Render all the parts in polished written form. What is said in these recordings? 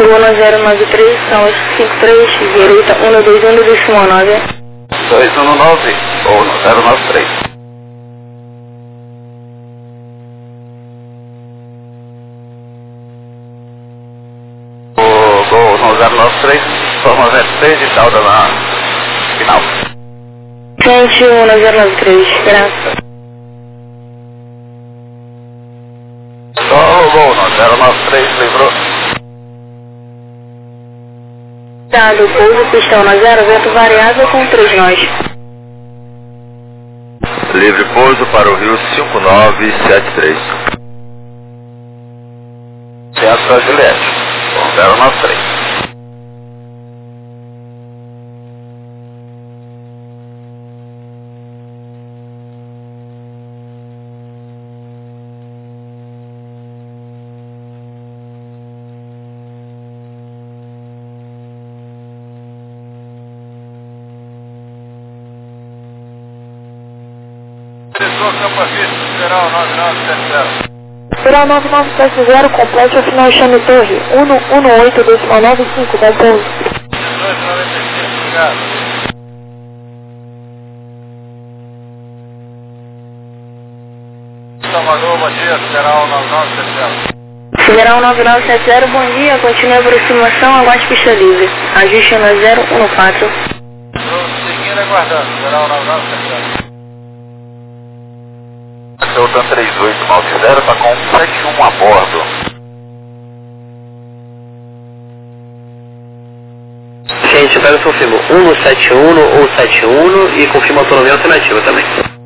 1093, são 53, direita 121 do 19. 219 ou 093. O Gol no 093, forma 23 e salda na final. Gente 1093, graças. Só o Gol no 093, livrou. Dado, pouso, pistão na 0, vento variável com 3 nós. Livre pouso para o Rio 5973. Centro da Juliette, 093. Geral 9970. Geral 9970, complete o final chame torre 118.95, bom pouso. 1895, obrigado. Salvador, bom dia, Federal 9970. Federal 9970, bom dia, continue a aproximação, aguarde pista livre. Ajuste no 014. Estou seguindo aguardando, Federal 9970. Delta 3890 está com 71 a bordo. Gente, pega o confirmo 171 ou 71 e confirma a autonomia alternativa também.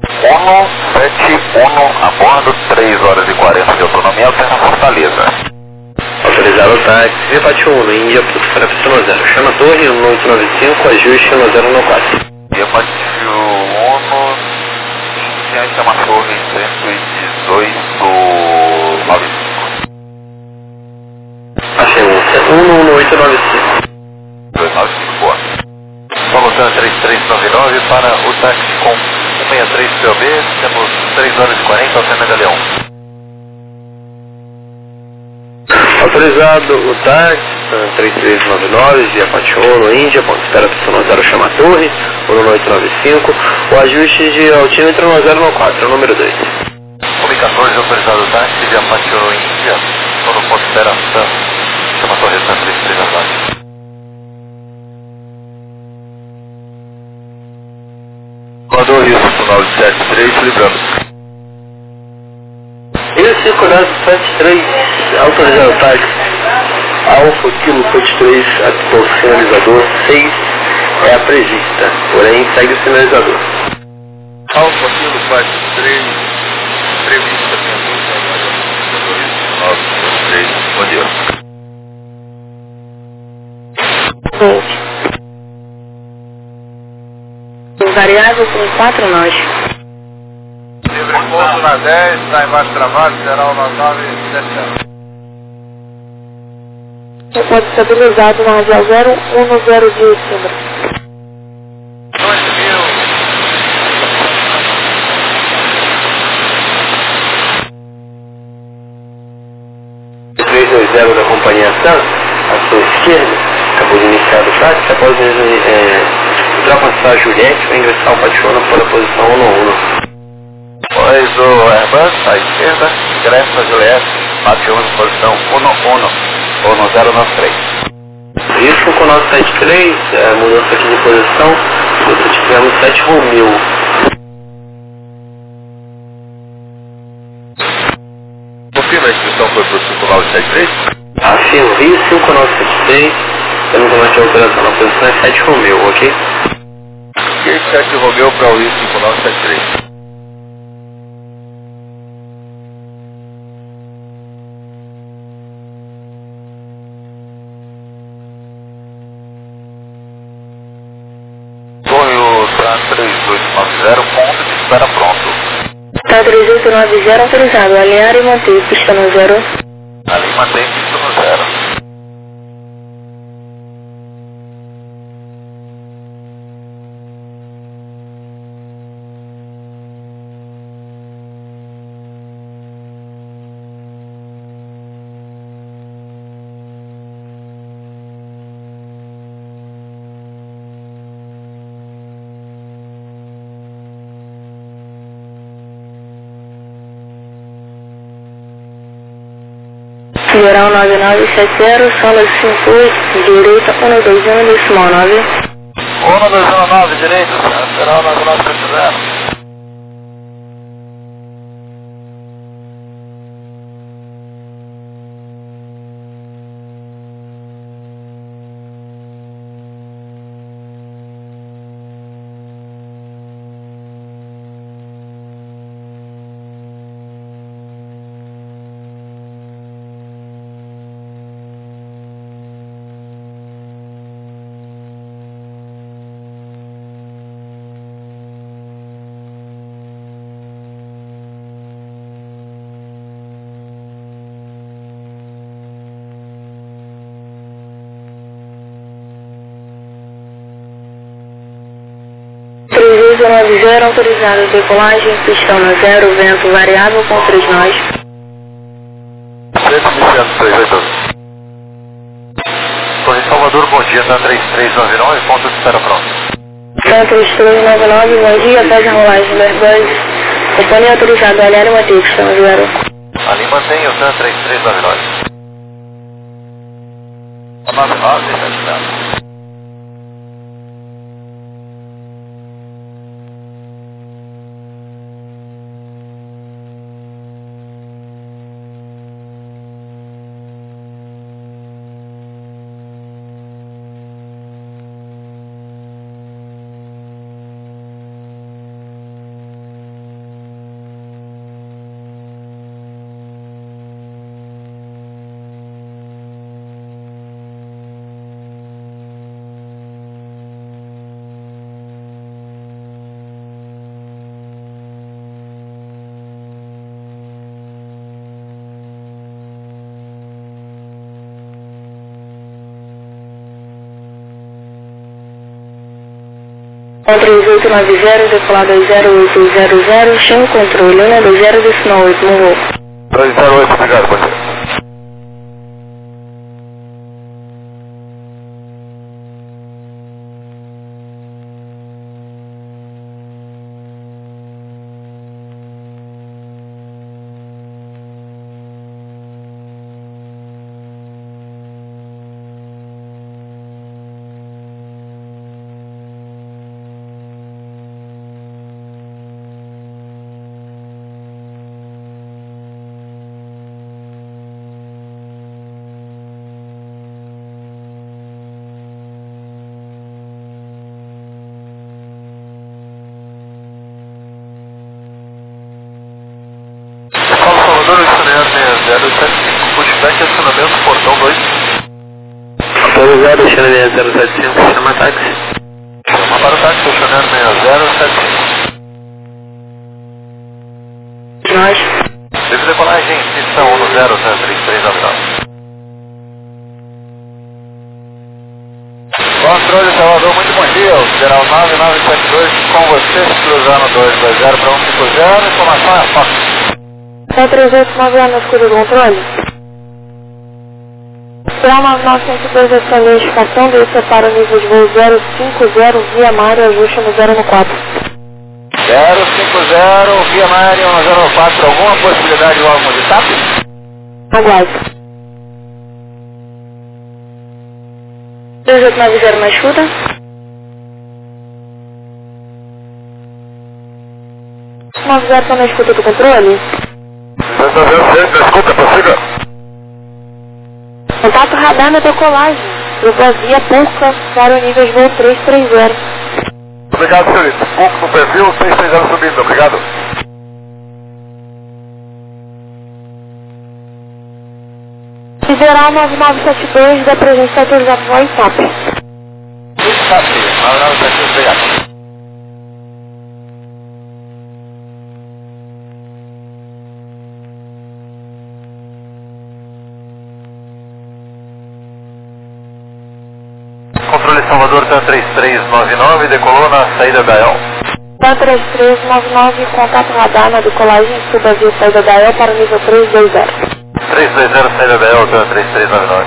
171 a bordo, 3 horas e 40 de autonomia, alterna Fortaleza. Autorizado o táxi, Vipate 1, Índia, para pista 0. Chama a torre 1895, ajuste no 014. Vipate 1, chama a torre 11895. Achei 11895. 295, boa. Solução 3399 para o táxi com 163 POB, temos 3 horas e 40, alterna Galeão. Autorizado o táxi, 3399, via Patiolo, Índia, ponto de espera pista 0, chama a torre, 1895, o ajuste de altímetro no 014, o número 2. Comunicações, autorizado o táxi, via Patiolo, Índia, no ponto de espera pista, chama a torre 3399. Mandou Rio 5973, livrando. Rio 5973, autorizado o táxi, Alfa Kilo 73, ativo sinalizador 6 é a prevista, porém segue o sinalizador. Alfa Kilo 43, prevista, Mandou Rio 5973, bom dia. Variável com 4 nós. Livre ponto na 10, está embaixo travado, geral 9970. Pode estabilizado na radial 010 de cima. 320 da companhia TAM, à sua esquerda, acabou de iniciar o táxi, após ultrapassar a Juliette, vai ingressar o Pationa para a posição 1-1. Pois o Airbus, à esquerda, ingressa a Juliette, Pationa, posição 1-1, ou no 093. Isso com o nosso 73, mudança aqui de posição, tivemos 7 Romeu. Confirma a inscrição foi para o 5973? Afirmo, Rio 5973, temos uma aqui alteração na posição é 7 Romeu, ok? E 7 Romeu para o Rio 5973. Tá 3890, ponto de espera pronto. Tá 3890 autorizado, alinhar e manter, pista no 0. Ali mantém pista no 0. Sideral 9970, sala 58, direita 121, decimal 9. 1219, direito, Sideral 9970. Zero autorizado, decolagem, pistão no 0, vento variável com 3 nós. 138. Torre Salvador, bom dia, tá 3399, ponto de espera pronto. Tá 3399, bom dia, pede rolagem do Airbus. Companhia autorizada, Alhério Matheus, pistão 0. Ali mantém o TAN 3399. 99, deixa de estar. Com 3890, decolado 0800, chama o controle, 120 decimal 8, mudou. 208, obrigado, bom dia. Pushback, acionamento, portão 2. Autorizado, Xavier 075, chama táxi. Chama para o táxi, funcionário 6075. Nós. Devido decolagem, pistão 10, 3399. Controle Salvador, muito bom dia, o Federal 9972, com você, cruzando 220 para 150, informação é fácil. Tá 3890 na escuta do controle. Federal 9972, essa identificação dele separa o nível de voo 050, via Mário, ajuste no 0 no 4. 050, via Mário, 0 no 4, alguma possibilidade de algum de TAP? Aguarde. 3890 na escuta. Nove zero tá na escuta do controle. 190, escuta, prossiga. Contato radar na decolagem. Vazia pouca para o nível de voo 330. Obrigado, senhorita. Pouco no perfil, 630 subindo, obrigado. Federal 9972 da presença autorizada no WhatsApp. WhatsApp, 9972, obrigado. Controle Salvador, TAN 3399, decolou na saída da EL. TAN 3399, contato radar na decolagem, subavia saída da EL para o nível 320. 320, saída da EL, TAN 3399.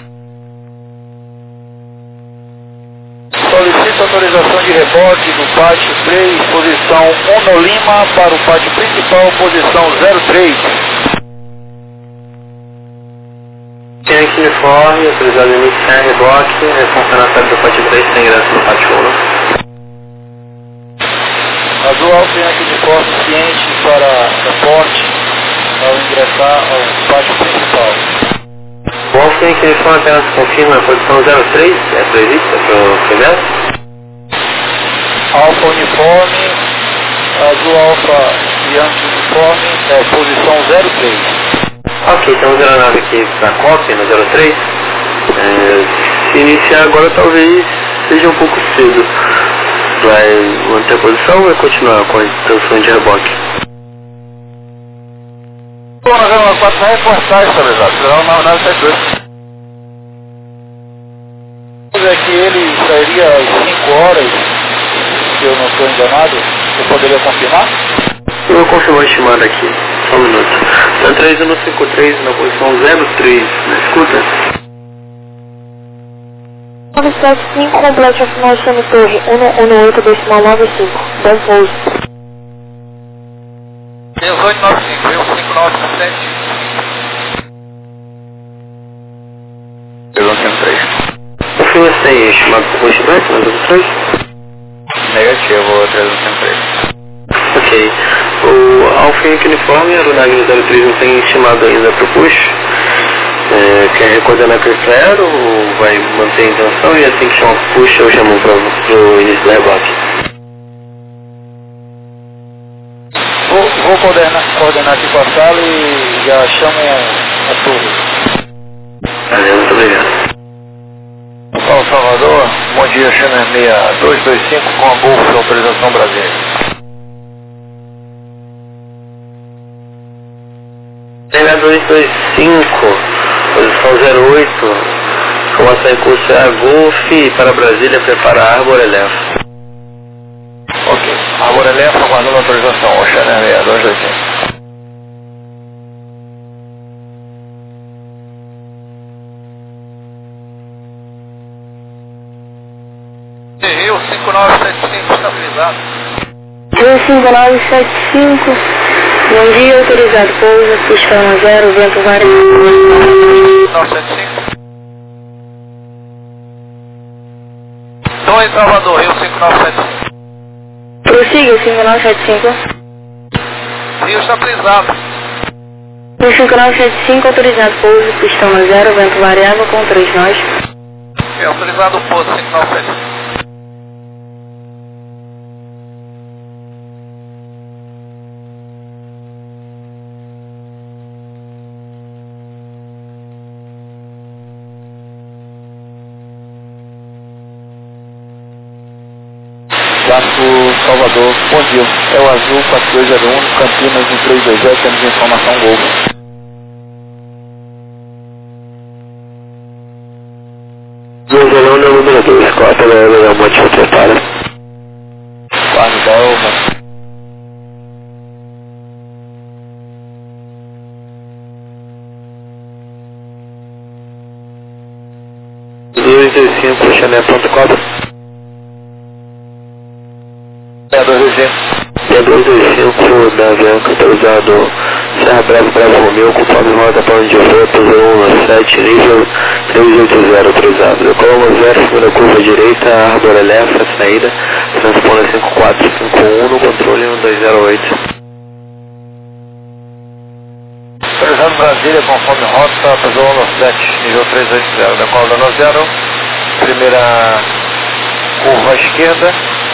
Solicito autorização de rebote do pátio 3, posição 1 no Lima, para o pátio principal, posição 03. uniforme, autorizado a iniciar reboque, responsável na saída do pátio 3, tem ingresso no pátio 1. Azul Alfa Yankee uniforme ciente para reporte ao ingressar ao pátio principal. O Alfa Yankee uniforme apenas confirma a posição 03, é prevista para o primeiro? Alfa uniforme, Azul Alfa Yankee uniforme, posição 03. Ok, temos a aeronave aqui para a cópia, no 03. Se iniciar agora talvez seja um pouco cedo. Vai manter a posição ou vai continuar com a intenção de reboque? Bom, nós vamos passar a reforçar essa estabilidade, será uma aeronave 72. É que ele sairia às 5 horas, se eu não estou enganado, você poderia confirmar? Eu vou confirmar a estimada aqui, só um minuto. Na 3153, na posição 03, na escuta? 975, complete a final de torre 118,95. Bom pouso. 1895, 5957. 303. Confirma se tem estimado por combustível, na 03? Negativo, 303. Ok. O Alfa Yankee uniforme, a aeronave no 03 não tem estimado ainda para o push. Quer recoordenar com esse aero ou vai manter a intenção e assim que chamar push eu chamo para o início do reboque? Vou coordenar aqui com a sala e já chamo a torre. Valeu, muito obrigado. Paulo Salvador, bom dia, Channel 6225 com a Golf Autorização Brasília. 6225, posição 08, informação em curso é a Golf para Brasília, prepara a Arbor Elef. Ok, Arbor Elef aguardando autorização, Oceana 6225. Rio 5975 estabilizado. Rio 5975, bom dia, autorizado pouso, pista 10, vento variável. 975. Então em Salvador, Rio 5975. Prossiga, 5975. Rio estabilizado. Rio 5975, autorizado pouso, pista 10, vento variável com 3 nós. É autorizado o pouso 5975. Vasco Salvador, bom dia. É o Azul 4201, Campinas 1320, temos informação Gol. Zolão é o número 2, cota da Monte prepara. Guarda Delma. Chanel.com. 225 da Avianca, autorizado Serra Bravo Romeu, conforme rota para onde eu vou, posição 17, nível 380, autorizado. Coloma 0, segunda curva direita, Arbor Elef, saída, transponder 5451 no controle 1208. Autorizado Brasília, conforme rota, posição 7, nível 380, decola da 90, primeira curva à esquerda.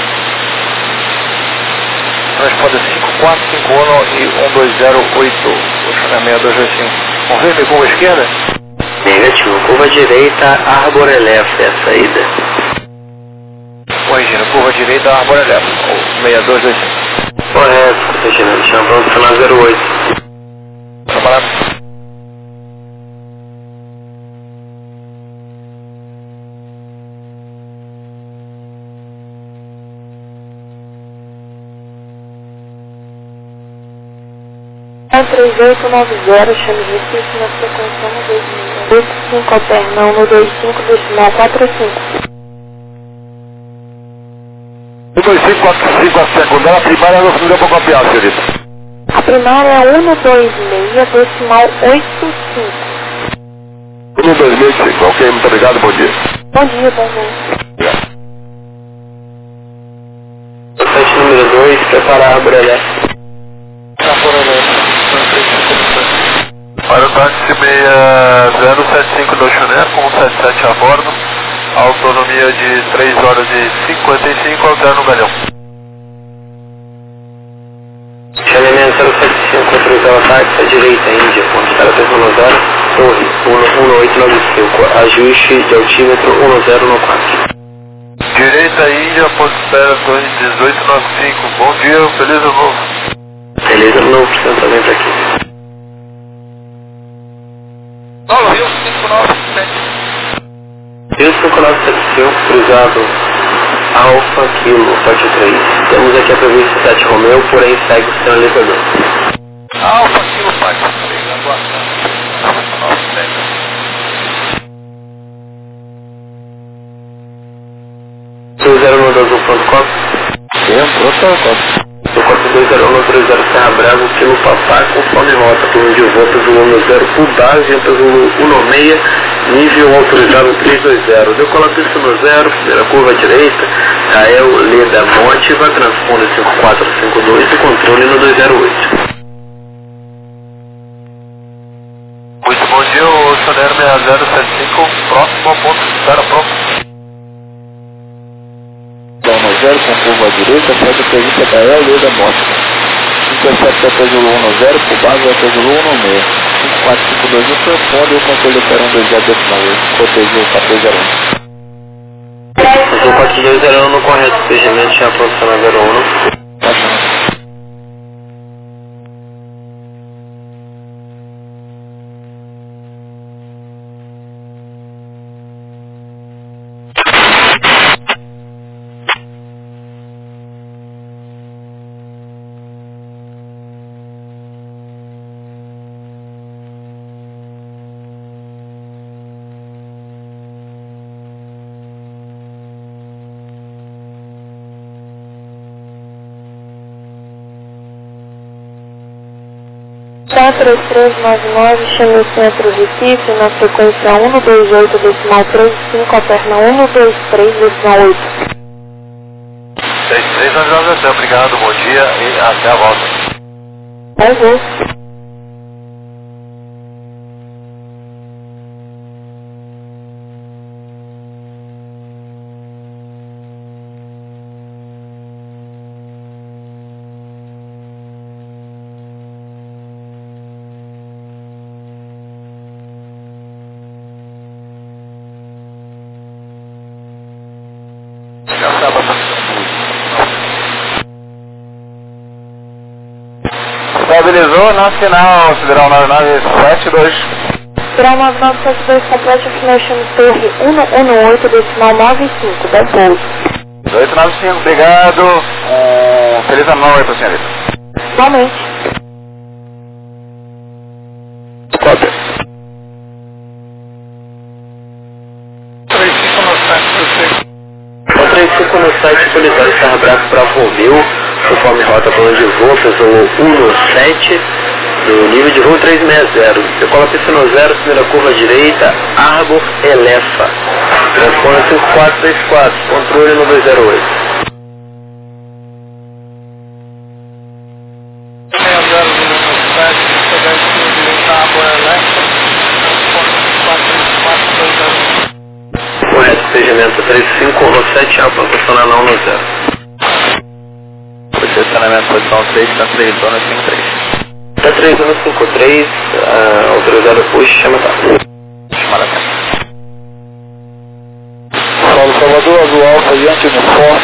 Responde 5451 e 1208, Oceana 6225. Confirme curva esquerda? Negativo, curva direita, Arbor Elef, é a saída. Corrigindo, curva direita, Arbor Elef, 6225. Correto, Reginaldo, chamamos para 08. Trabalhado. É 3890, chame Recife na frequência no 2085, alternão no 25, decimal 45. 2545 a secundária, a primária não deu para copiar, senhorita. A primária é 126, decimal 85. No 2005, ok, muito obrigado, bom dia. Bom dia também. Obrigado. Site número 2, preparar a Arbor Elétrica. Para o táxi 6075 do Chuné, com 77 a bordo, autonomia de 3 horas e 55, alterno galhão. Chaveamento 075, autorizar o táxi à direita, Índia, ponte para 310, torre 1895, ajuste de altímetro 1094. Direita Índia, ponto espera, torre 1895, bom dia, feliz ano novo. Feliz ano novo, portanto, também para aqui. Rio 5975. Rio 5975, cruzado Alfa Kilo 43. Temos aqui a previsão 7 Romeu, porém segue o seu elevador. Alfa Kilo 43, aguardando. Seu 092.com. Sim, Do 420130 Serra Brava, Kilo Papá, conforme rota, turno de volta Zulu 10 por base, entra Zulu 16, nível autorizado 320. Decola pista no 0, primeira curva à direita, Rael Leda Mótiva, transponder 5452 e controle no 208. Muito bom dia, o Chanero 6075, próximo ao ponto de espera, pronto. Dama 0 com curva à direita, frente à presença da El Leda Mótica. Intercepta até Zulu 10, por base até Zulu 16. 5452 no transponder, o controle opera 120 decimal 8, protegeu 1401. O 4201 no correto, despejamento já pronto na 01. Tá 3399, chame o centro Recife, na frequência 128 decimal 35, alterna 123 decimal 8. 3399, obrigado, bom dia e até a volta. Bom voo. Estabilizou na final, Sideral 9972. Sideral 9972, complete o final, chame torre 118 decimal 95, da pouso. 1895, obrigado. Feliz ano novo aí pra senhorita. Igualmente. Cópia. 35 no site solitário Serra Brava para Romeu, conforme rota para onde voo, pessoal 17, do nível de voo 360. Decola pista no 0, primeira curva à direita, Arbor Elefa. Transponder 5434, controle no 208. Correto, despejamento 3517, Alfa, posicionar não no 0. Posicionamento, posição 3, está 3, zona 53. Está 3, zona 53, autorizado push, chama tá. Chamada tá. Paulo Salvador, Azul Alfa, Yankee Uniforme.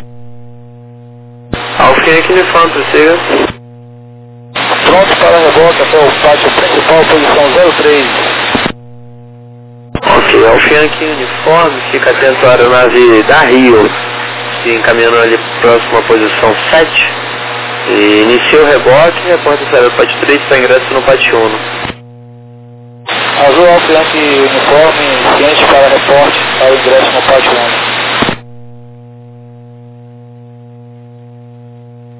Alfa Yankee Uniforme, prossiga. Pronto para reboque até o pátio principal, posição 03. Ok, Alfa Yankee Uniforme, fica atento à aeronave da Rio, se encaminhando ali próximo à posição 7. E inicia o reboque, reporta saída do pátio 3 para ingresso no pátio 1. Azul Alfa Yankee Uniforme, ciente para reporte para ingresso no pátio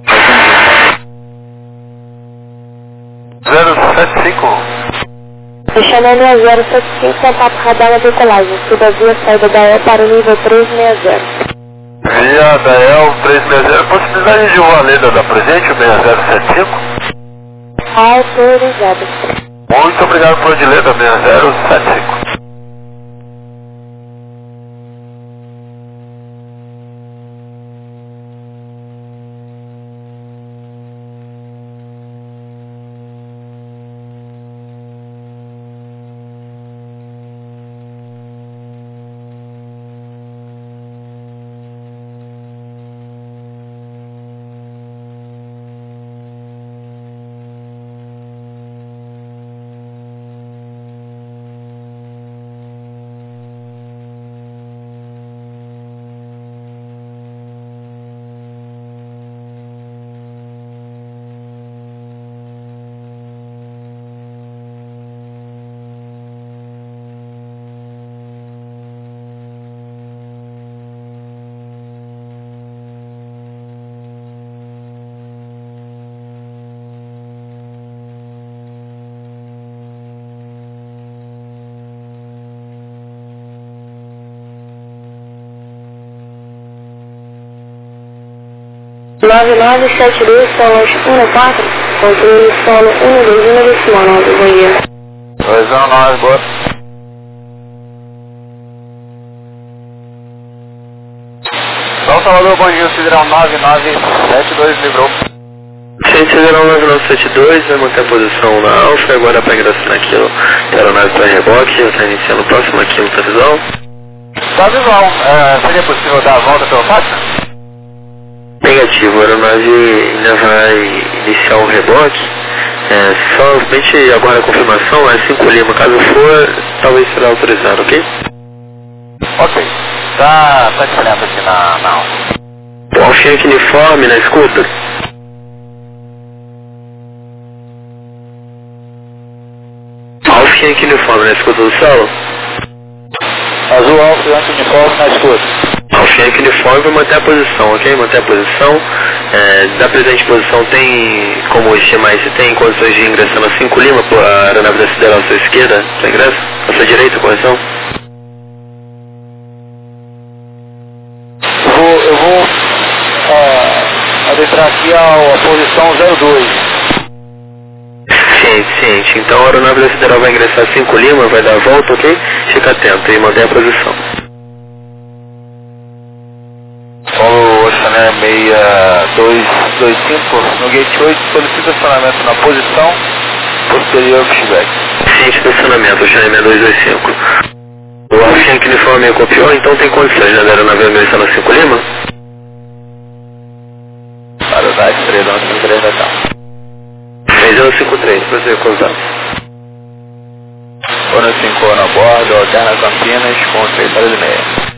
1. 075. Chama 6075, contato radar na decolagem. Suba via saída da E para o nível 360. Via da EL 360, possibilidade de Valeda dar presente, o 6075? Autorizado. Muito obrigado por Odileta, 6075. Nove 972 solos 14, controle solo 121 decimal 9, bom dia. 219, boa. São Salvador, bom dia, Sideral 9972, livrou. Sideral 9972, vai manter a posição na Alfa, agora para ingressar naquilo, aeronave para reboque, já está iniciando o próximo aqui no visual. Tá visual, seria possível dar a volta pela faixa? Negativo, a aeronave ainda vai iniciar um reboque, somente agora a confirmação é 5 Lima, caso for, talvez será autorizado, ok? Ok, tá diferente aqui na Alfa. O Alfiante uniforme na escuta. Alfiante uniforme na escuta do solo. Azul Alfiante uniforme na escuta. Alfiante uniforme vai manter a posição, ok? Manter a posição. Da presente posição tem como estimar se tem condições de ingressar na 5 Lima, a aeronave da Sideral à sua esquerda, para ingresso? À sua direita, correção? Eu vou adentrar aqui a posição 02. Ciente. Então a aeronave da Sideral vai ingressar 5 Lima, vai dar a volta, ok? Fica atento e manter a posição. Paulo Oxané 6225, no gate 8, solicita estacionamento na posição posterior ao pushback. Ciente do estacionamento, Oxané 6225. O Alfiante uniforme copiou, então tem condições, né, da aeronave ingressar na 5 Lima? Aeronave 353 da calma. 3053, para você contar. Ono 5 na bordo, alterna Campinas com 3 horas e meia.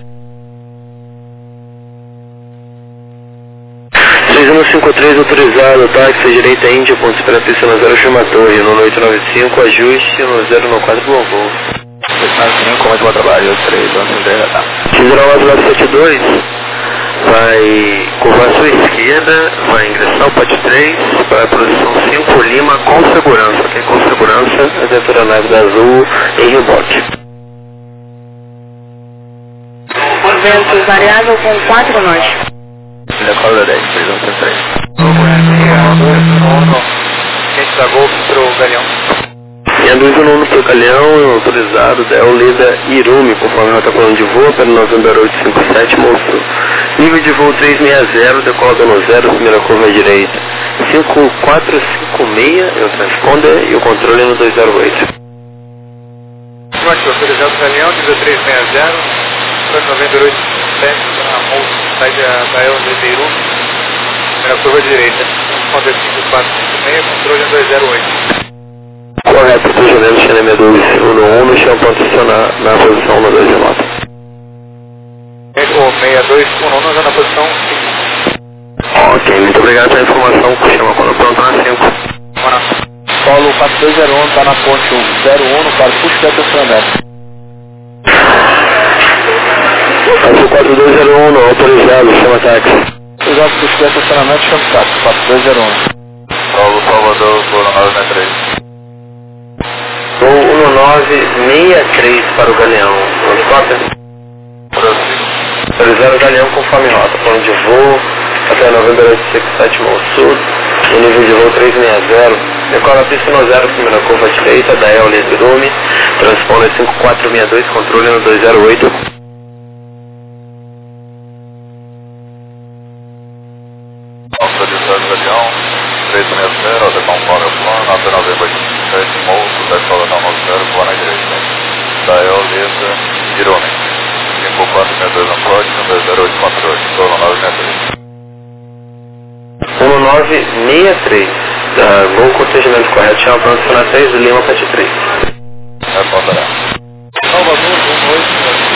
3153 autorizado, táxi direita Índia, ponto de espera na 0 Chama Torre, no 895, ajuste no 094, bom voo. 895, como é que vai trabalhar? 3, 11, da tarde. Sideral 972, vai curvar à sua esquerda, vai ingressar o PAT 3, para a posição 5 Lima, com segurança, ok? Com segurança, a aeronave da Azul em reboque. Vento variável com 4 nós. Decola 10, 313. Gente da Golf pro Galeão. Minha luz no 1 pro Galeão, autorizado, Del Lida Irumi, conforme rota plano de voo, para November 857, moço. Nível de voo 360, decola no 0, primeira curva à direita. 5456, eu transponder e o controle no 208. Aqui, autorizado Galeão, nível 360, para November 857, a moço. Saída da El de Beirut, primeira curva direita, 5456, controle 208. Correto, cruzamento Xanemé 211, no chão pode estacionar na posição no 2 de nota. 6211 na posição 5. Ok, muito obrigado pela informação, chama quando pronto na 5. Paulo 4201 está na ponte 01 para puxo de estacionamento. Azul 4201, não autorizado, chama táxi. Exato, puxo de estacionamento, chama táxi, 4201. Paulo Salvador, por 963. Voo 1963 para o Galeão. Pronto, cópia? Autorizado o Galeão conforme rota. Plano de voo até Novembro 867 ao sul. O nível de voo 360. Decola a pista no 0, primeira curva direita, da El Drume. Transponder 5462, controle no 208. Autorizado Galeão 360, conforme o plano, até Novembro 867 moço, decola da 90, plano à direita. Da El Drume. 5462 no próximo, 208 controle, solo 963. 1963. Gol com atendimento correto, chama para adicionar 3 de Lima para 3. Responderá. Salvador, boa noite.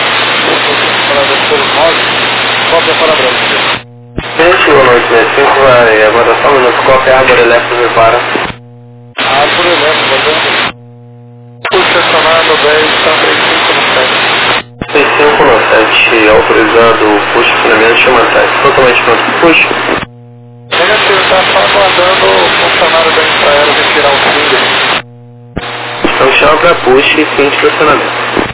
Cópia para Brasília. Gente, boa noite, 65 vai agora só um minuto, cópia Árvore Elétrica me para. Árvore Elétrica, estacionado 10, está 35 no 7, autorizado o push, finalmente chama atrás. Totalmente pronto pro push. Negativo, está só aguardando o funcionário da Infraero retirar o fim. Então chama para push e fim de estacionamento.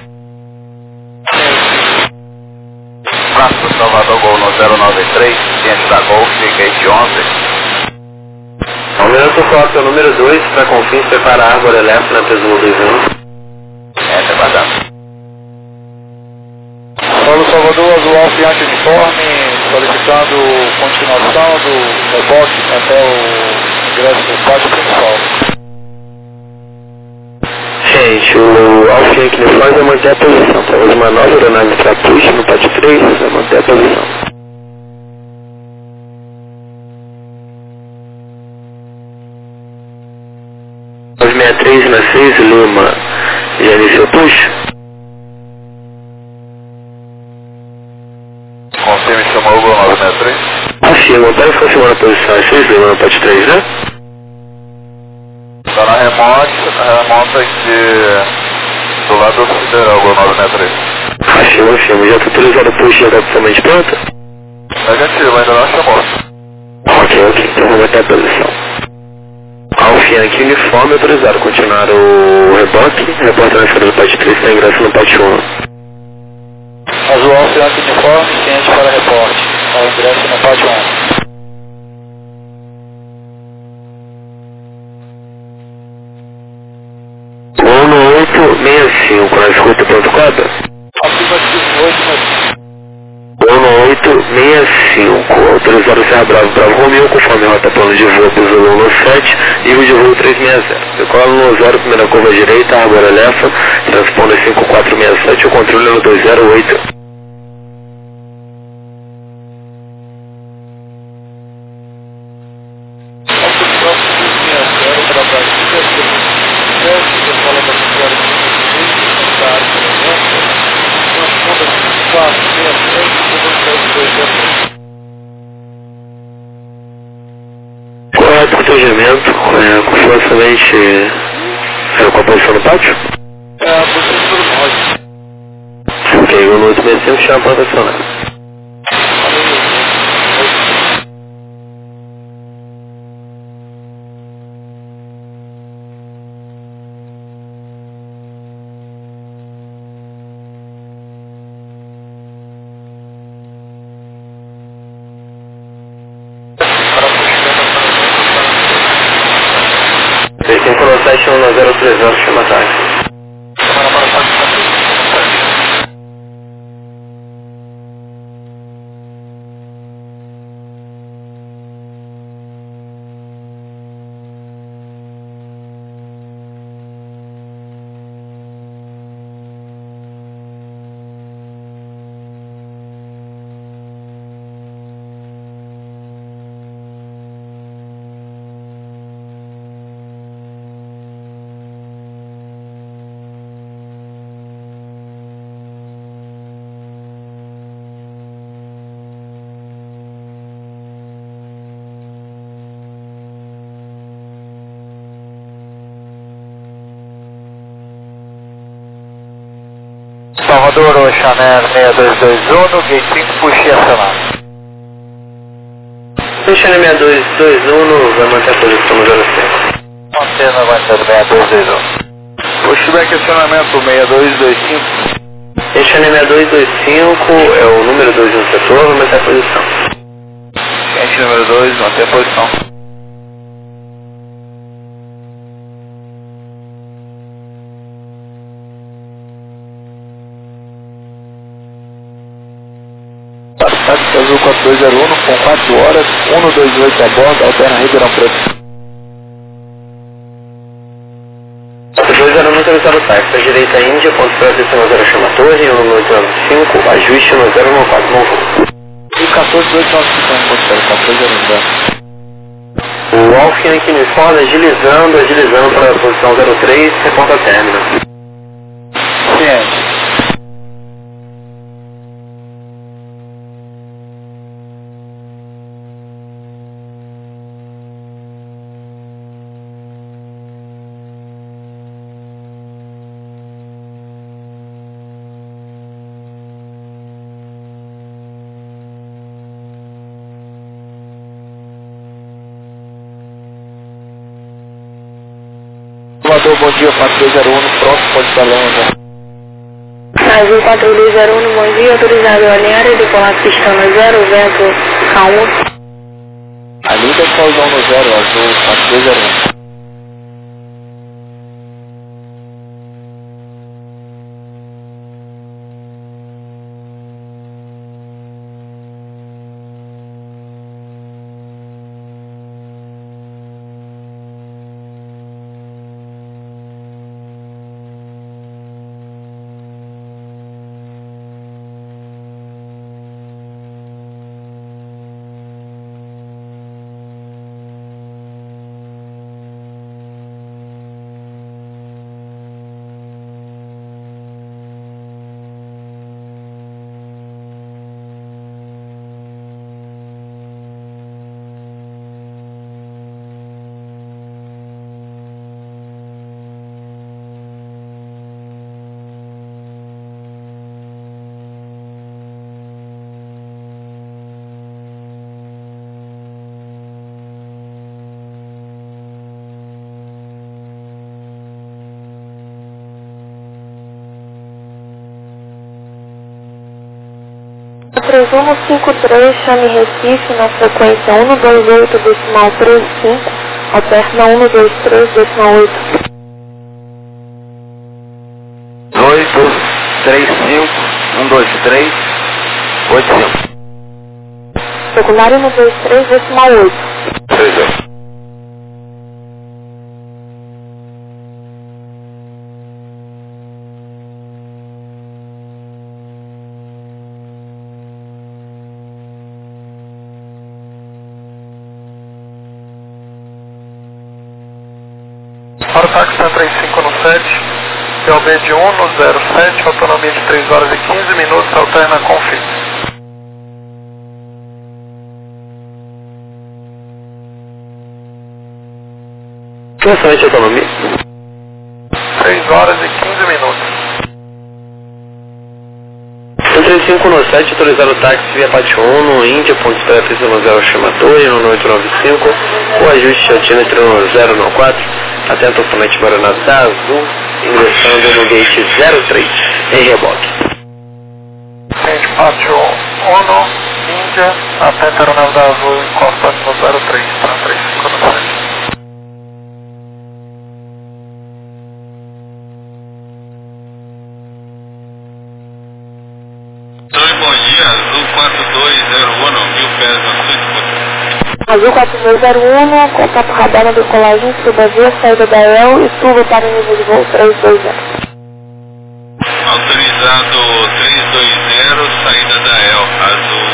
Praça Salvador, gol no 093, ciente da Golf, gate 11. Ao minuto cópia número 2, para Confins, prepara a Árvore Elétrica na Tesouro 21. Enter badado. Paulo Salvador, Azul Fiat Uniforme, solicitando continuação do reboque até o ingresso do pátio principal. Gente, o Alfian que ele faz é manter a posição. Temos uma nova aeronave para push no pátio 3, é manter a posição. Os 63 na 6, Lima, já iniciou push? Confirme, chamou o gol 963. Afia, montar e confirmar a posição, é 6, Lima no pátio 3, né? Está na remonta aqui do lado do Federal, gol 963. Afirma, já está autorizado o push, já está totalmente pronta? Negativo, ainda não chamou. Ok, então vou manter a posição. Alfian aqui uniforme autorizado, continuar o reboque na saída do pátio 3, para ingresso no pátio 1. Azul Fiat Uniforme, ciente para reporte, ao ingresso no pátio 1. 1865, na escuta ponto quadra? Afirmativo 1865, autorizado Serra Bravo Romeo, conforme rota plano de voo para Zulu 7, nível de voo 360. Decola no 0, primeira curva direita, Árvore Elétrica, transponder 5467, o controle no 208. Correto, protegimento, confirma somente com a posição no pátio? É, a posição do norte. Ok, 1865, chama para estacionar. Cinco no 7, 1 no 030, chama táxi. Salvador, Chanel 6221, gate 5, puxe acionado. Chanel 6221, vai manter a posição no 05. Mantendo a manter 6221. O feedback acionamento 6225. Este é 6225, é o número 2 no setor, vou manter a posição. Cliente número 2, manter a posição. Táxi Azul 4201 com 4 horas, 128 a bordo, alterna Ribeirão Preto. 201 autorizado o táxi, à direita Índia, ponto para atenção 0 chama torre, 1895, ajuste no 094, bom voo. E 14895, ponto para 4201. O Alfin aqui me informa, agilizando para a posição 03, reporta término. Ciente. Salvador, bom dia, 4201, pronto, pode estar longe. Azul 4201, bom dia, autorizado a alinhar e decolar pista no 0, vento calmo. Alinha a explosão no 0, Azul 4201. Presumo 53, chame Recife na frequência 128 decimal 35, alterna 123 decimal 8. 835 123 85. Secundário 123 decimal 8. 32. Para o táxi 3517, POB de 1 no 07, autonomia de 3 horas e 15 minutos, alterna com FIT. Que é de autonomia? 3 horas e 15 minutos. 3517, autorizado o táxi via Pátio 1, no Índia, ponto de espera 0 chama torre, 1895, o ajuste altímetro 094, atento ao fonete Guaraná da Azul, ingressando no gate 03, em reboque. Cliente Pátio 1, Índia, atento ao aeronave da Azul, encostando no 03, para 3517. Bom dia, Azul 4201, 1000 pés na frente. Azul 4201, contato radar na decolagem, suba via saída da EL e suba para o nível de voo 320. Autorizado 320, saída da EL, Azul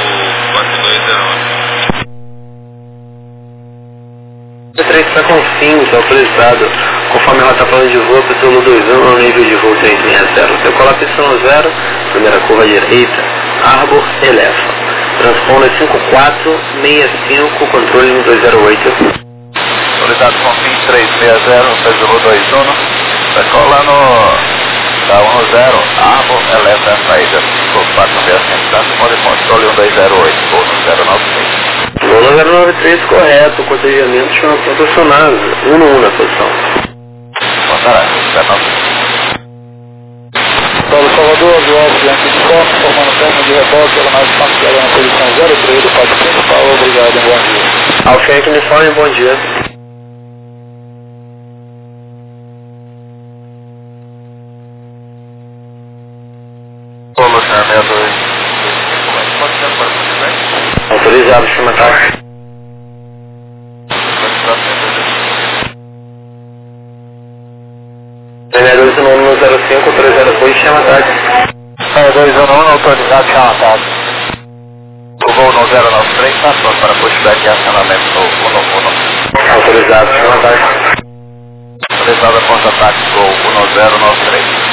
4201. 3 está com fins, autorizado, conforme a rota plano de voo, pessoa 21 ao nível de voo 360. Decolar pista 0, primeira curva direita, Arbor, eleva. Transponder 5465, controle 208. Autorizado com FIT 360, pessoa 21, decolando da 10, Arbor, eleva a saída. Vou 465, controle 208, voo no 096. Voo 093, correto, cotejamento chama proporcionado, 1 no 1 na posição. Boa tarde, 096. diante de forma, formando termo de reboque, ela mais parcial na posição 03 do pátio principal. Obrigado, bom dia. Alfim Uniforme, bom dia. Polo, senhor 62. Pode ser para o Autorizado, chama táxi. Venerador do número 05, autorizado depois, chama táxi. 211, autorizado, chama táxi. O voo no 093 está pronto para pushback e acionamento no 111. Autorizado, chama táxi. Autorizado a contra-ataque Gol 1093.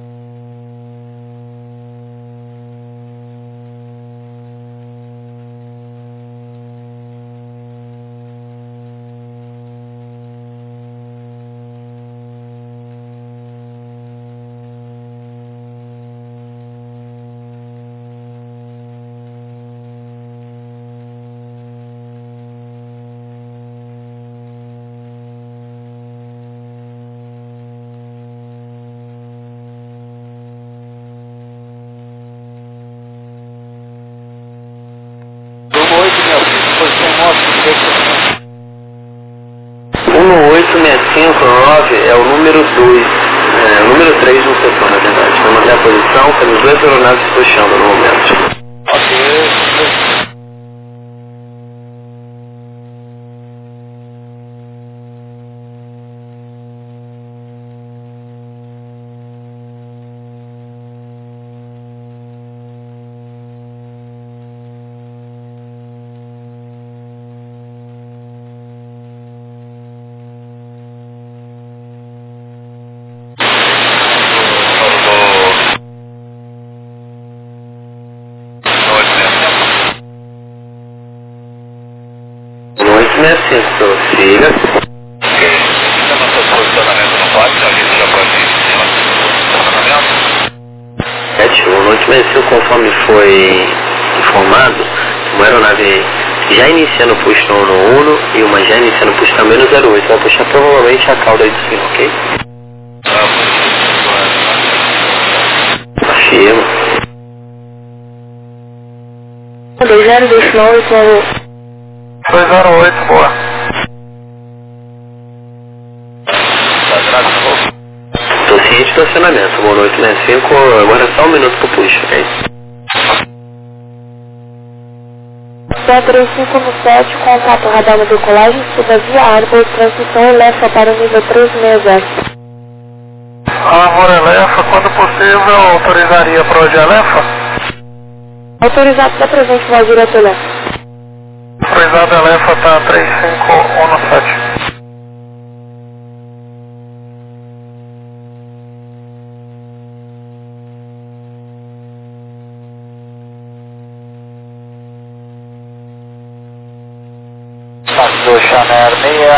O 18559 é o número 2, o número 3 no setor, na verdade. Vai manter a posição, temos 2 aeronaves puxando no momento. Siga. Ok. Então, nosso posicionamento no pátio, ali já pode posicionamento. 185, conforme foi informado, uma aeronave já iniciando o push no 1 e uma já iniciando o push também no 08. Vai puxar provavelmente a cauda aí de cima, ok? Afirmo. 2029, 208, boa. Estou ciente do acionamento. Boa noite, 65. Agora é só 1 minuto pro push, ok? 3517, contato radar na decolagem, suba via Arbor, transmissão Elefa para o nível 360. Arbor Elefa, quando possível, autorizaria para o de Elefa? Autorizado da presente, vai direto Elefa. Autorizado Elefa está 3517. Do Chanel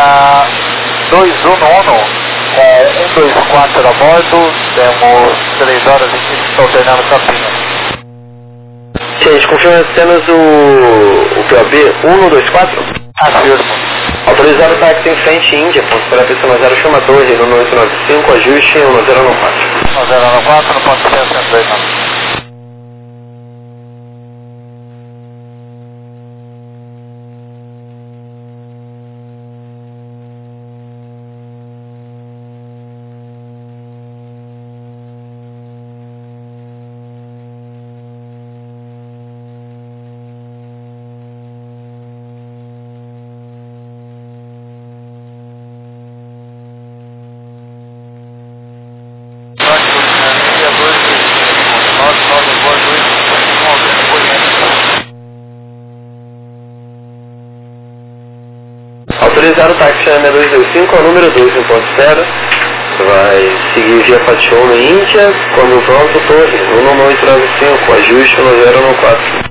6211 com 124 a bordo, temos 3 horas e 15 estão treinando Campinas. Gente, confirma temos o POB 124? Afirmo. Autorizado táxi em frente Índia, ponto para a pessoa 0 chama torre, no 895, ajuste 1094. 1094 no ponto 102 não. Autorizar o táxi China 225 ao número 2 1.0. Vai seguir via Patiou no Índia, quando pronto, torre 19895, ajuste 1094.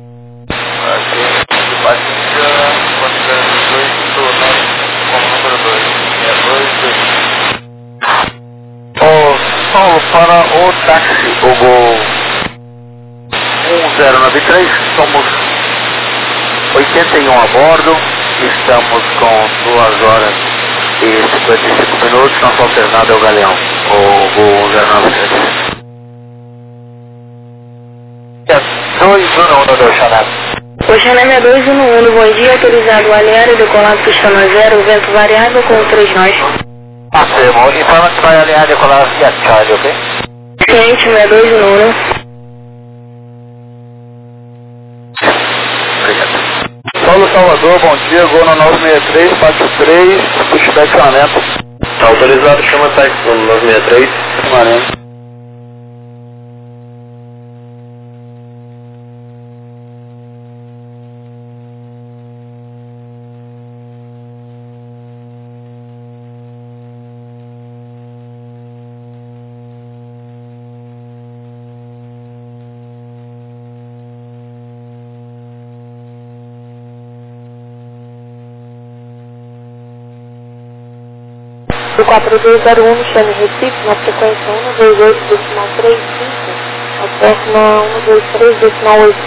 Para o táxi, o Gol 1093, somos 81 a bordo, estamos com 2 horas e 55 minutos, nosso alternado é o Galeão, o Gol 1093. Oceanémia 211, bom dia, autorizado aliar e decolado pista 0, vento variável com 3 nós. Afirmo, informa que vai alinhar e decolar via Charlie, ok? Ciente, 6211. Paulo Salvador, bom dia, gol no 963, parte 3, pushback planeta. Tá autorizado, chama táxi no 963. Permanente. O 4201, chame Recife, na frequência 128,35, alterna 123,8.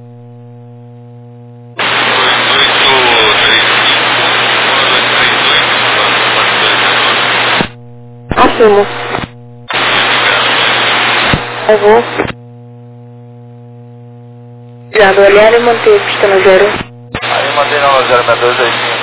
Afirmo. Eu vou. Cuidado, olhar e manter pista no 0. Aí mandei na 06225.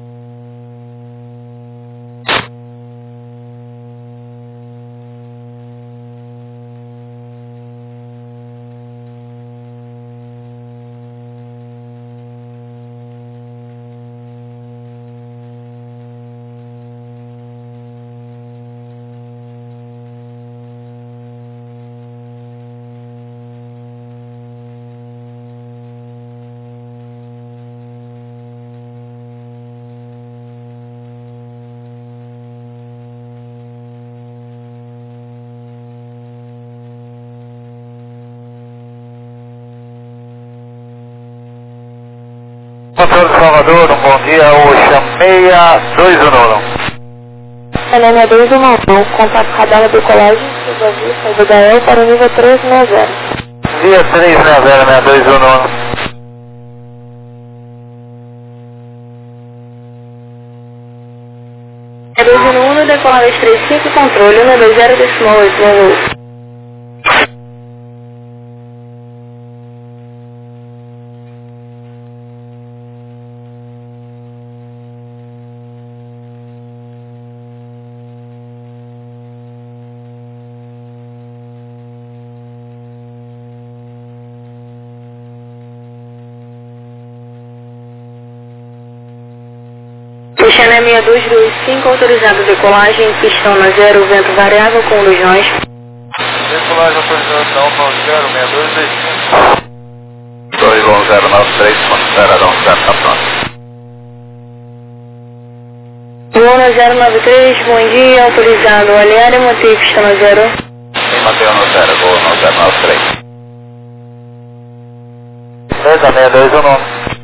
Controle de Salvador, um bom dia, Ocean 6219. Oceanémia 211, contato radar decolagem, saída da El para o nível 360. Via 360, 6219. É 211, decolagem 35, controle 120,8. Oceanémia 225, autorizado decolagem, pistão na 0, vento variável com luz nós. Decolagem autorização para 06225. 21093, consideração certa, tá pronto. Luana 093, bom dia, autorizado aliar e manter pista na 0. Sim, Mateus no 0, gol no 093. 26219.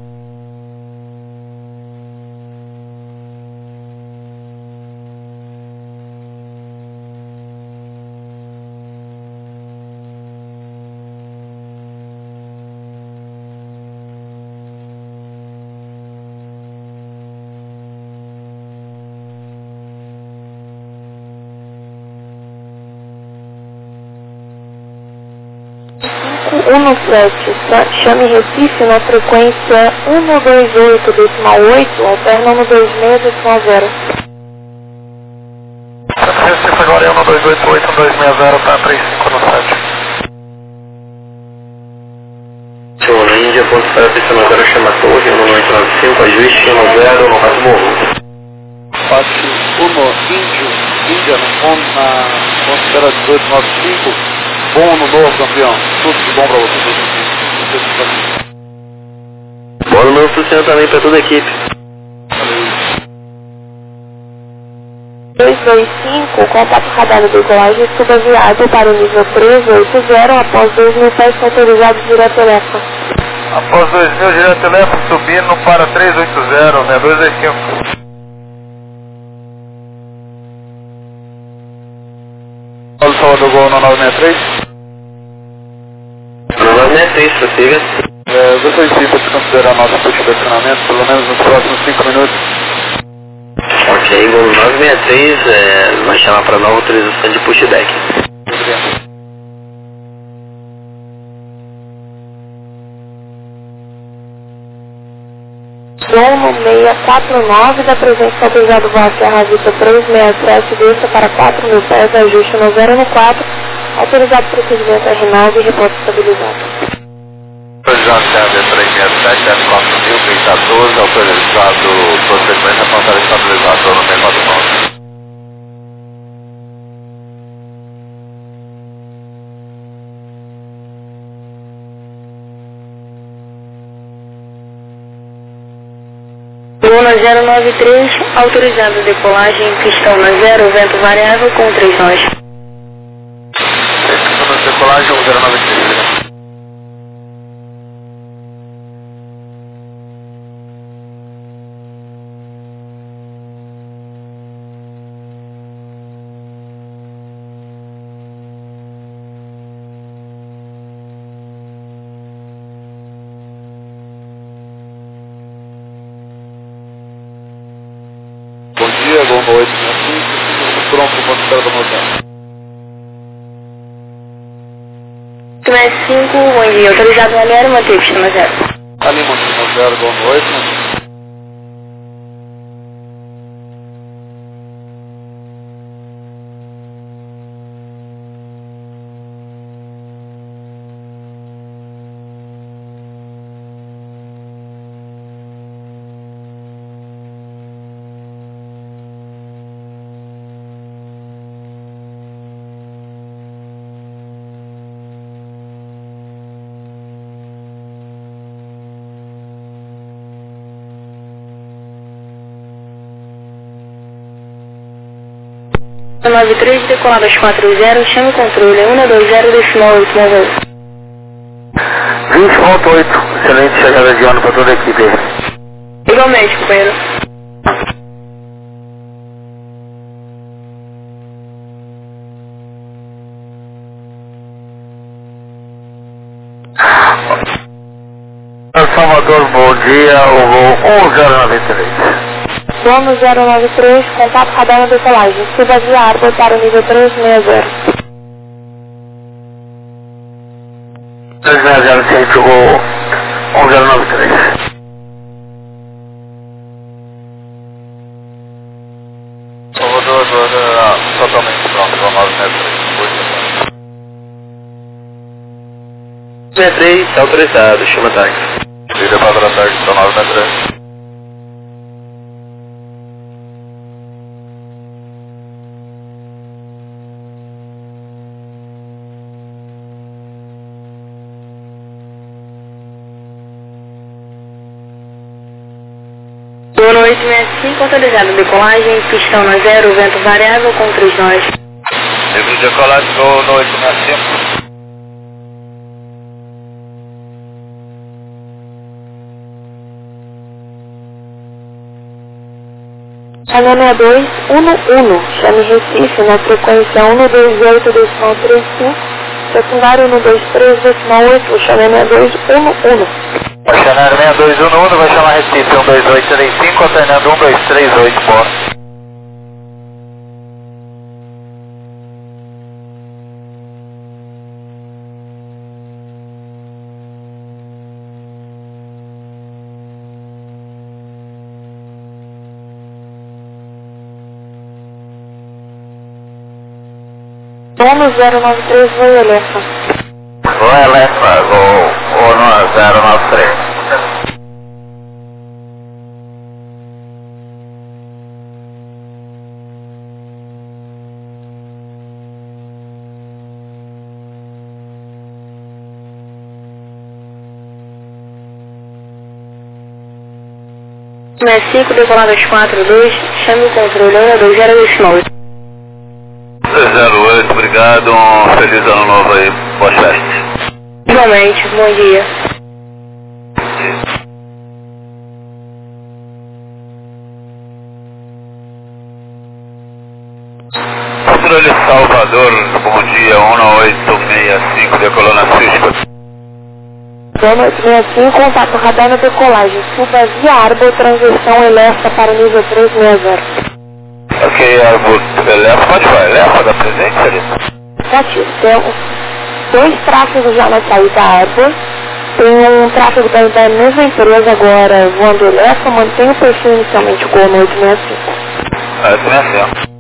Chame Recife na frequência 128,8, alterna 126,0. Recife agora é 1288, 1260 para 3517. Senhor, Índia, ponto para pista 0, chama Torre, 1895, ajuste, chama 0, no caso morro. Parte 1, Índia, no ponto na considera 1895. Bom no novo, campeão. Tudo de bom pra você. Bom no novo pro senhor também, pra toda a equipe. 225, contato radar de decolagem, subaviado para o nível 380, após 2.000 pés autorizados direto elétrico. Após 2.000, direto elétrico, subindo para 380, 6225. Paulo Salvador, gol no 963. No 963, prossiga. Eu solicito para desconsiderar nosso push de acionamento, pelo menos nos próximos 5 minutos. Ok, gol 963, vai chamar para nova autorização de pushback. voo no 649 da presença autorizado voo Serra Vista 367, desça para 4.000 pés, ajuste no 014, autorizado procedimento a Rinaldo e repórter estabilizado. Autorizado CAD 367, F4000, P14, autorizado procedimento a contar estabilizador no 649. Luna 093, autorizado decolagem, pistão na 0, vento variável com 3 nós. Decolagem 093. Bom dia, boa noite, pronto para o da mudança. 5, bom dia, autorizado Valério, manter pistão na 0. Ali, Montino 0, boa noite. Luna 93, decolado às 40, chame o controle, 120, decimal 8, móvel. 20.8, excelente chegada de ano para toda a equipe. Igualmente, companheiro. Salvador, bom dia, o voo 1093. Luna 093, contato radar na decolagem, suba via árbol para o nível 360. 360, centro, voo 1093. Salvador, agora totalmente pronto, vamos 963. 63, autorizado, chama táxi. Líder para a tarde, 963. Luna 865, autorizado decolagem, pistão na 0, vento variável com 3 nós. Livre de decolagem no 865. Chame 6211, chame Recife na frequência 128,35, secundário 123,8, chame 6211. Questionário 6211, vai chamar Recife 12835, alternando 1238, posto. Luna 093, voo Elefa. Vou Elefa, vou no 093. Luna 5, decolado às 42, chame o controle 120, 308, obrigado, um feliz ano novo aí, boa festa. igualmente, bom dia. Controle Salvador, bom dia, 1865, decolou na Cisco. Luna 865, contato radar na decolagem, suba via árbol, transição Elefa para o nível 360. Ok, árbol, Elefa, pode vai, Elefa da presente ali? Temos 2 tráfegos já na saída árbol, Tem um tráfego da mesma empresa agora voando Elefa, mantém o perfil inicialmente Gol no 865. 865.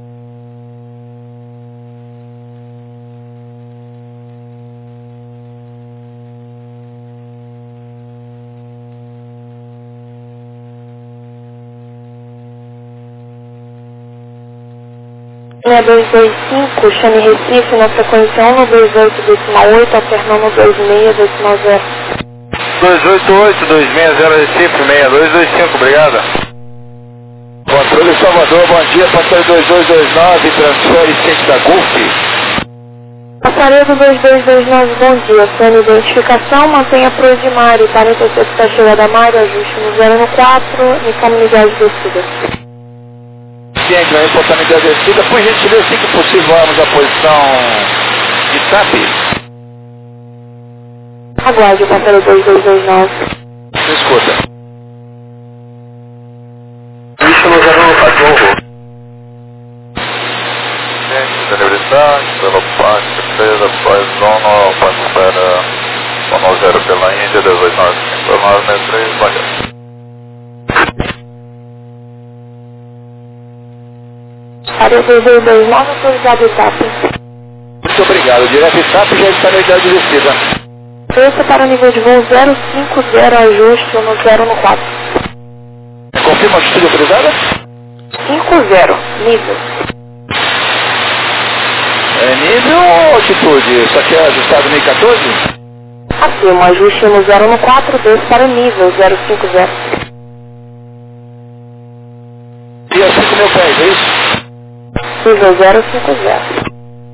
Linha 225, Chame Recife, na frequência 128,8, alternando 26,0. 288-260 Recife, 6225, obrigado. Controle Salvador, bom dia, passaredo 2229, transfere ciente da Gulf. Passaredo 2229, bom dia. Sua identificação, mantenha para o Edmário, para interceptar a chegada Mário, ajuste no 0 no 4, e comunidade descida. Ciente, vai reportar a unidade descida, por gentileza, assim que possível, vamos à posição de TAP. Aguarde o passaredo 2229. Você escuta. Isso no 0 no 4, voo. Celebridade, pelo Parque, terceira, paz, zona, Parque Espera, 10 pela Índia, 18953, bom dia. Passaredo 2229, autorizado TAP. Muito obrigado, direto TAP já está na unidade descida. Desça para o nível de voo 050, ajuste no 0 no 4. Confirma a atitude autorizada? 50, nível. É nível ou altitude? Isso aqui é ajustado 1014? Afirma, ajuste no 0 no 4, desça para o nível 050. E a 5 mil pés, é isso? Nível 050.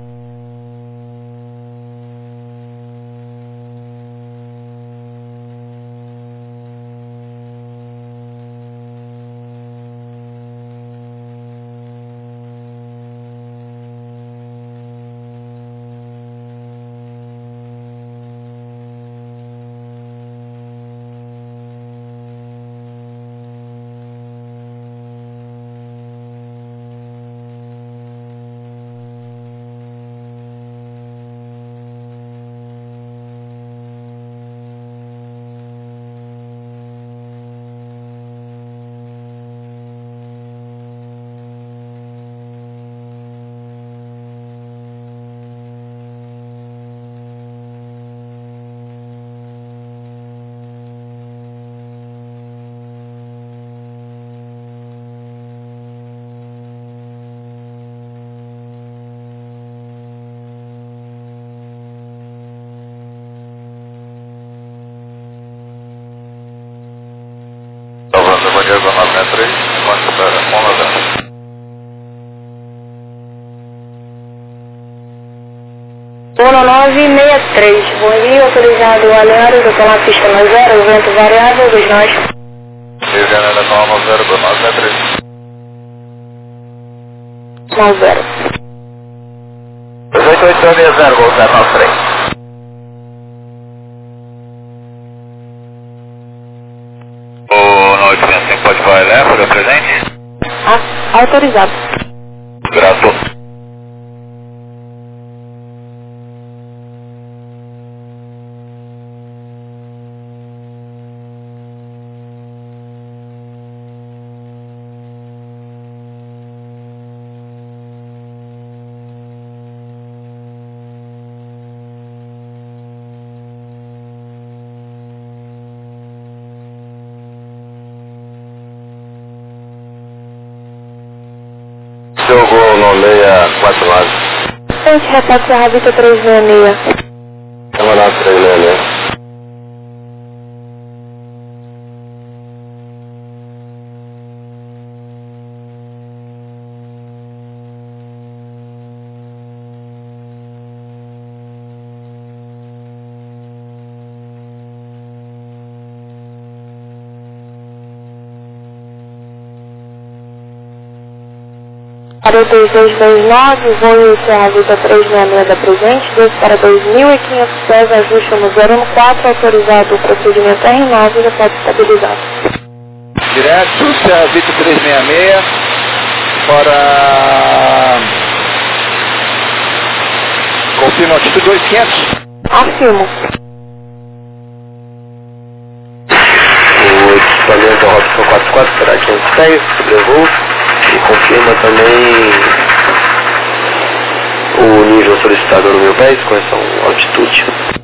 Salvador, bom dia, zona 63, Parque Espera, 190. Zona 963, bom dia, autorizado alinhado do canal pista no 0, vento variável dos nós. Rio de Janeiro, 90, 963. 90. 28860, Gol 093. O 965 pode falar Elefa, presente? Autorizado. Graças. Seu Gol no 649. Gente, repete Serra Vita 366. Camarada 366. Para o 2229, voo Serra Vita 366 da presente, desce para 2.500 pés, ajuste no 014, autorizado o procedimento R9 e repórter estabilizado. Direto, Serra Vita 366, para... Confirma a altitude 2500. Afirmo. 4 será 500 pés, sobrevoo, e confirma também o nível solicitado no 1000 pés, correção altitude.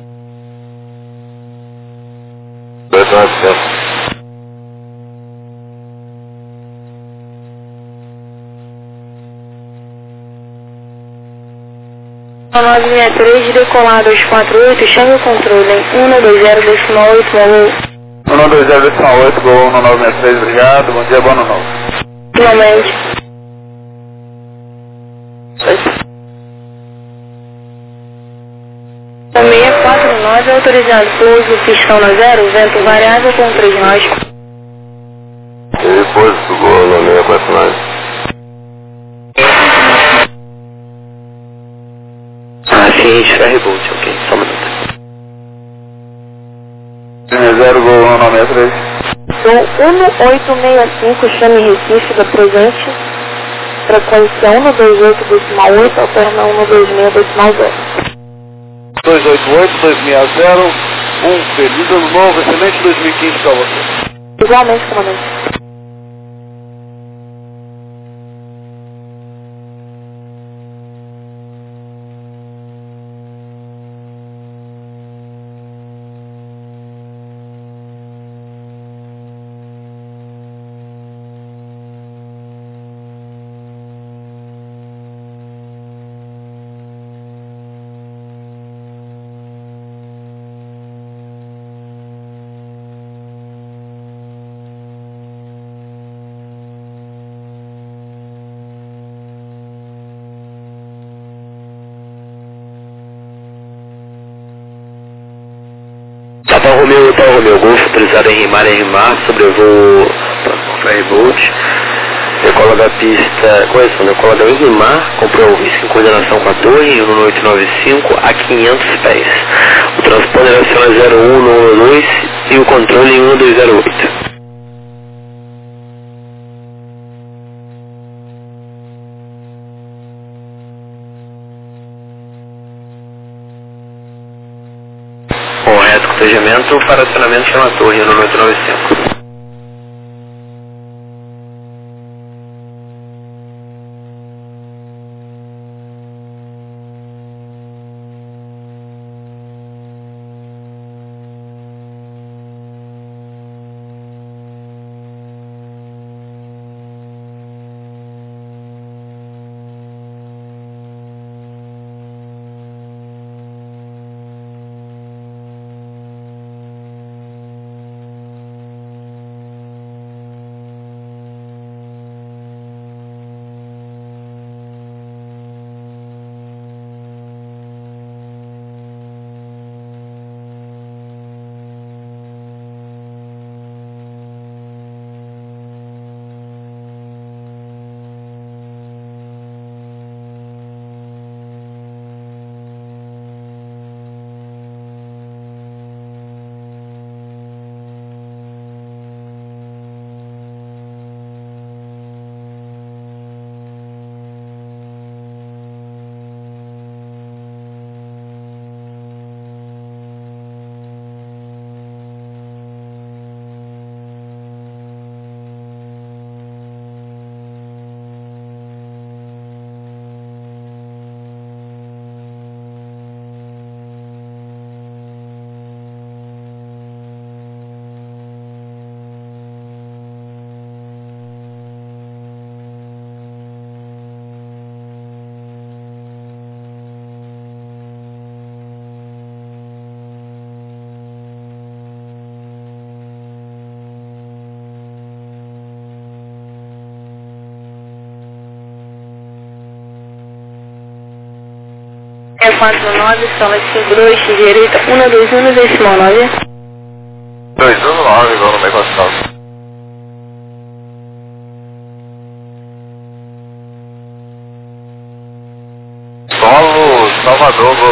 297. 963, decolado aos 48, chame o controle em 120,8, valor. 120,8, Gol 1963, obrigado, bom dia, boa noite. Finalmente. 649, autorizado pouso, pistão na 0, vento variável com 3 nós. E depois do Gol 9649. Ciente, ferryboat, ok, só um minuto. 0, Gol 1963. Sou 1865, chame Recife da presente, frequência 128,8, alterna 126,0. 288-260, feliz ano novo, excelente 2015 para você. Igualmente, comandante. Papa Romeo, Golfo, autorizado em rimar, sobrevoo ferryboat, decola da pista, correção, decola da Rimar, comprou o risco em coordenação com a torre, em 1895 a 500 pés. O transponder aciona 01 e o controle em 1208. Correto, cotejamento para acionamento chama a torre no 895. E49, sala 52, direita 121,9. 219, Gol 949. Solo Salvador, Gol